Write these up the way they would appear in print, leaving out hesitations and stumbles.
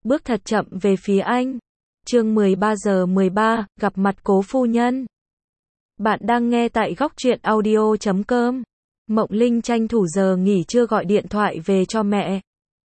bước thật chậm về phía anh. Chương 13:13, gặp mặt Cố phu nhân. Bạn đang nghe tại góc truyện audio.com. Mộng Linh tranh thủ giờ nghỉ trưa gọi điện thoại về cho mẹ.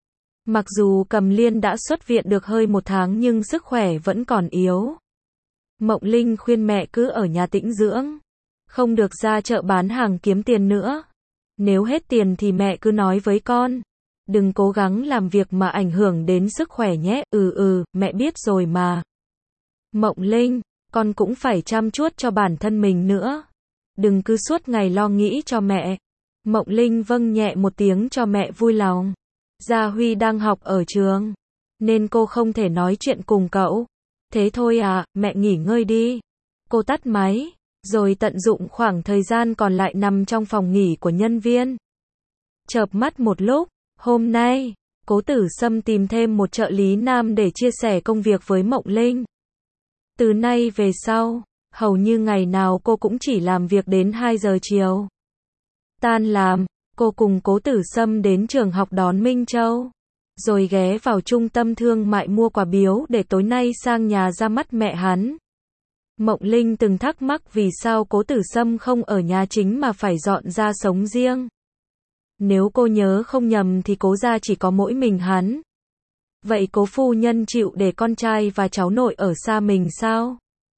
Mặc dù Cầm Liên đã xuất viện được hơi 1 tháng nhưng sức khỏe vẫn còn yếu. Mộng Linh khuyên mẹ cứ ở nhà tĩnh dưỡng, không được ra chợ bán hàng kiếm tiền nữa. Nếu hết tiền thì mẹ cứ nói với con, đừng cố gắng làm việc mà ảnh hưởng đến sức khỏe nhé. Mẹ biết rồi mà. Mộng Linh, con cũng phải chăm chút cho bản thân mình nữa. Đừng cứ suốt ngày lo nghĩ cho mẹ. Mộng Linh vâng nhẹ một tiếng cho mẹ vui lòng. Gia Huy đang học ở trường, nên cô không thể nói chuyện cùng cậu. Thế thôi à, mẹ nghỉ ngơi đi. Cô tắt máy, rồi tận dụng khoảng thời gian còn lại nằm trong phòng nghỉ của nhân viên. Chợp mắt một lúc, hôm nay, Cố Tử Sâm tìm thêm một trợ lý nam để chia sẻ công việc với Mộng Linh. Từ nay về sau, hầu như ngày nào cô cũng chỉ làm việc đến 2 giờ chiều. Tan làm, cô cùng Cố Tử Sâm đến trường học đón Minh Châu, rồi ghé vào trung tâm thương mại mua quà biếu để tối nay sang nhà ra mắt mẹ hắn. Mộng Linh từng thắc mắc vì sao Cố Tử Sâm không ở nhà chính mà phải dọn ra sống riêng. Nếu cô nhớ không nhầm thì Cố gia chỉ có mỗi mình hắn. Vậy Cố phu nhân chịu để con trai và cháu nội ở xa mình sao?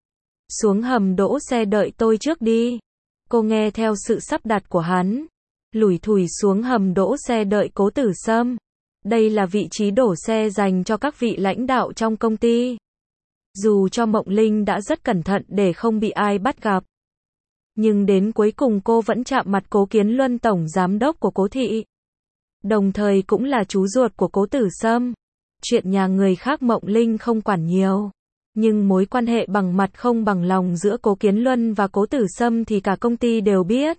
Xuống hầm đỗ xe đợi tôi trước đi. Cô nghe theo sự sắp đặt của hắn, lủi thủi xuống hầm đỗ xe đợi Cố Tử Sâm. Đây là vị trí đổ xe dành cho các vị lãnh đạo trong công ty. Dù cho Mộng Linh đã rất cẩn thận để không bị ai bắt gặp, nhưng đến cuối cùng cô vẫn chạm mặt Cố Kiến Luân, tổng giám đốc của Cố thị, đồng thời cũng là chú ruột của Cố Tử Sâm. Chuyện nhà người khác Mộng Linh không quản nhiều, nhưng mối quan hệ bằng mặt không bằng lòng giữa Cố Kiến Luân và Cố Tử Sâm thì cả công ty đều biết.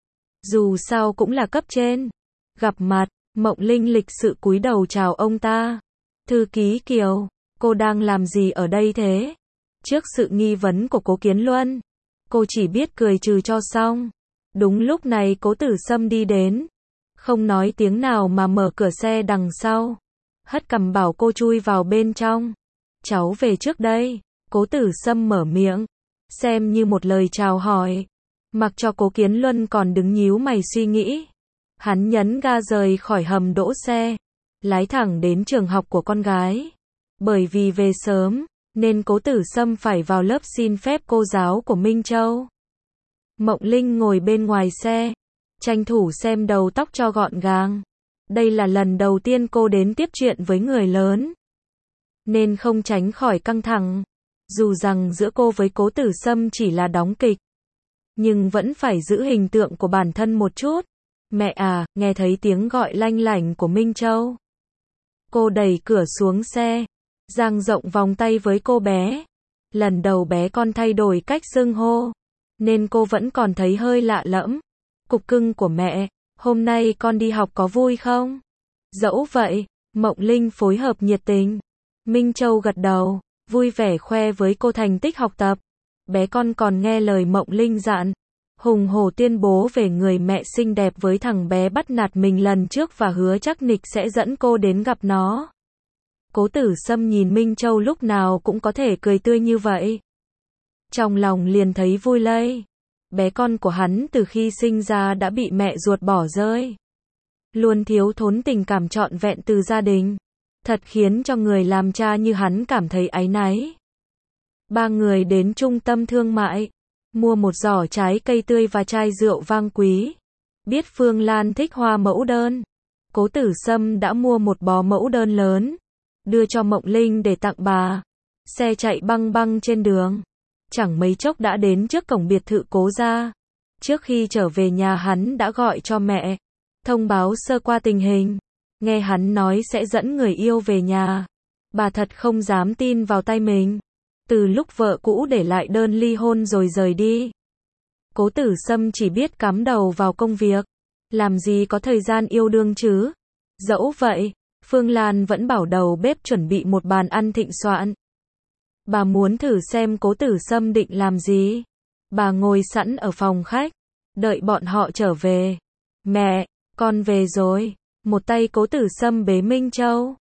Dù sao cũng là cấp trên. Gặp mặt, Mộng Linh lịch sự cúi đầu chào ông ta. Thư ký Kiều, cô đang làm gì ở đây thế? Trước sự nghi vấn của Cố Kiến Luân, cô chỉ biết cười trừ cho xong. Đúng lúc này Cố Tử Sâm đi đến, không nói tiếng nào mà mở cửa xe đằng sau, hất cằm bảo cô chui vào bên trong. Cháu về trước đây. Cố Tử Sâm mở miệng, xem như một lời chào hỏi. Mặc cho Cố Kiến Luân còn đứng nhíu mày suy nghĩ, hắn nhấn ga rời khỏi hầm đỗ xe, lái thẳng đến trường học của con gái. Bởi vì về sớm, nên Cố Tử Sâm phải vào lớp xin phép cô giáo của Minh Châu. Mộng Linh ngồi bên ngoài xe, tranh thủ xem đầu tóc cho gọn gàng. Đây là lần đầu tiên cô đến tiếp chuyện với người lớn, nên không tránh khỏi căng thẳng. Dù rằng giữa cô với Cố Tử Sâm chỉ là đóng kịch, nhưng vẫn phải giữ hình tượng của bản thân một chút. Mẹ à, nghe thấy tiếng gọi lanh lảnh của Minh Châu. Cô đẩy cửa xuống xe, dang rộng vòng tay với cô bé. Lần đầu bé con thay đổi cách xưng hô, nên cô vẫn còn thấy hơi lạ lẫm. Cục cưng của mẹ, hôm nay con đi học có vui không? Dẫu vậy, Mộng Linh phối hợp nhiệt tình. Minh Châu gật đầu, vui vẻ khoe với cô thành tích học tập. Bé con còn nghe lời Mộng Linh dặn, hùng hổ tuyên bố về người mẹ xinh đẹp với thằng bé bắt nạt mình lần trước và hứa chắc nịch sẽ dẫn cô đến gặp nó. Cố Tử Sâm nhìn Minh Châu lúc nào cũng có thể cười tươi như vậy, trong lòng liền thấy vui lây. Bé con của hắn từ khi sinh ra đã bị mẹ ruột bỏ rơi, luôn thiếu thốn tình cảm trọn vẹn từ gia đình, thật khiến cho người làm cha như hắn cảm thấy áy náy. 3 người đến trung tâm thương mại, mua một giỏ trái cây tươi và chai rượu vang quý. Biết Phương Lan thích hoa mẫu đơn, Cố Tử Sâm đã mua một bó mẫu đơn lớn, đưa cho Mộng Linh để tặng bà. Xe chạy băng băng trên đường, chẳng mấy chốc đã đến trước cổng biệt thự Cố gia. Trước khi trở về nhà hắn đã gọi cho mẹ, thông báo sơ qua tình hình. Nghe hắn nói sẽ dẫn người yêu về nhà, bà thật không dám tin vào tay mình. Từ lúc vợ cũ để lại đơn ly hôn rồi rời đi, Cố Tử Sâm chỉ biết cắm đầu vào công việc, làm gì có thời gian yêu đương chứ. Dẫu vậy, Phương Lan vẫn bảo đầu bếp chuẩn bị một bàn ăn thịnh soạn. Bà muốn thử xem Cố Tử Sâm định làm gì. Bà ngồi sẵn ở phòng khách, đợi bọn họ trở về. Mẹ, con về rồi. Một tay Cố Tử Sâm bế Minh Châu,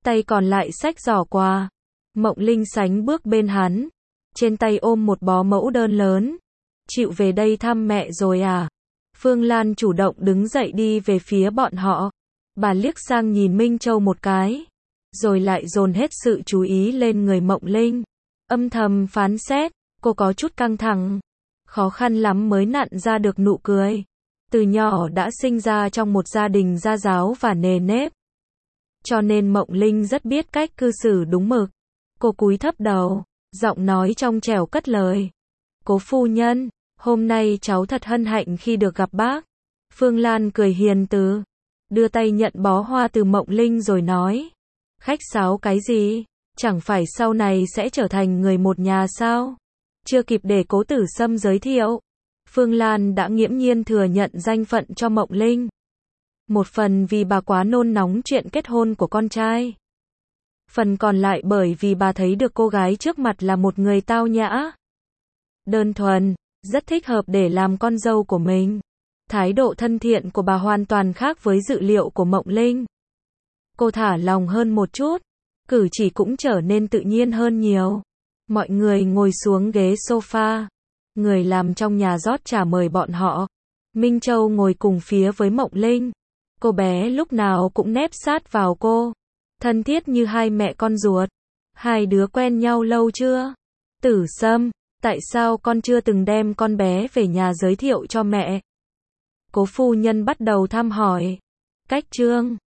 tay còn lại xách giỏ quà. Mộng Linh sánh bước bên hắn, trên tay ôm một bó mẫu đơn lớn. Chịu về đây thăm mẹ rồi à? Phương Lan chủ động đứng dậy đi về phía bọn họ. Bà liếc sang nhìn Minh Châu một cái, rồi lại dồn hết sự chú ý lên người Mộng Linh. Âm thầm phán xét, cô có chút căng thẳng. Khó khăn lắm mới nặn ra được nụ cười. Từ nhỏ đã sinh ra trong một gia đình gia giáo và nề nếp, cho nên Mộng Linh rất biết cách cư xử đúng mực. Cô cúi thấp đầu, giọng nói trong trẻo cất lời. Cố phu nhân, hôm nay cháu thật hân hạnh khi được gặp bác. Phương Lan cười hiền từ, đưa tay nhận bó hoa từ Mộng Linh rồi nói. Khách sáo cái gì? Chẳng phải sau này sẽ trở thành người một nhà sao? Chưa kịp để Cố Tử Sâm giới thiệu, Phương Lan đã nghiễm nhiên thừa nhận danh phận cho Mộng Linh. Một phần vì bà quá nôn nóng chuyện kết hôn của con trai. Phần còn lại bởi vì bà thấy được cô gái trước mặt là một người tao nhã, đơn thuần, rất thích hợp để làm con dâu của mình. Thái độ thân thiện của bà hoàn toàn khác với dự liệu của Mộng Linh. Cô thả lòng hơn một chút, cử chỉ cũng trở nên tự nhiên hơn nhiều. Mọi người ngồi xuống ghế sofa. Người làm trong nhà rót trà mời bọn họ. Minh Châu ngồi cùng phía với Mộng Linh. Cô bé lúc nào cũng nép sát vào cô, thân thiết như hai mẹ con ruột. Hai đứa quen nhau lâu chưa? Tử Sâm, tại sao con chưa từng đem con bé về nhà giới thiệu cho mẹ? Cố phu nhân bắt đầu thăm hỏi. Cách Trương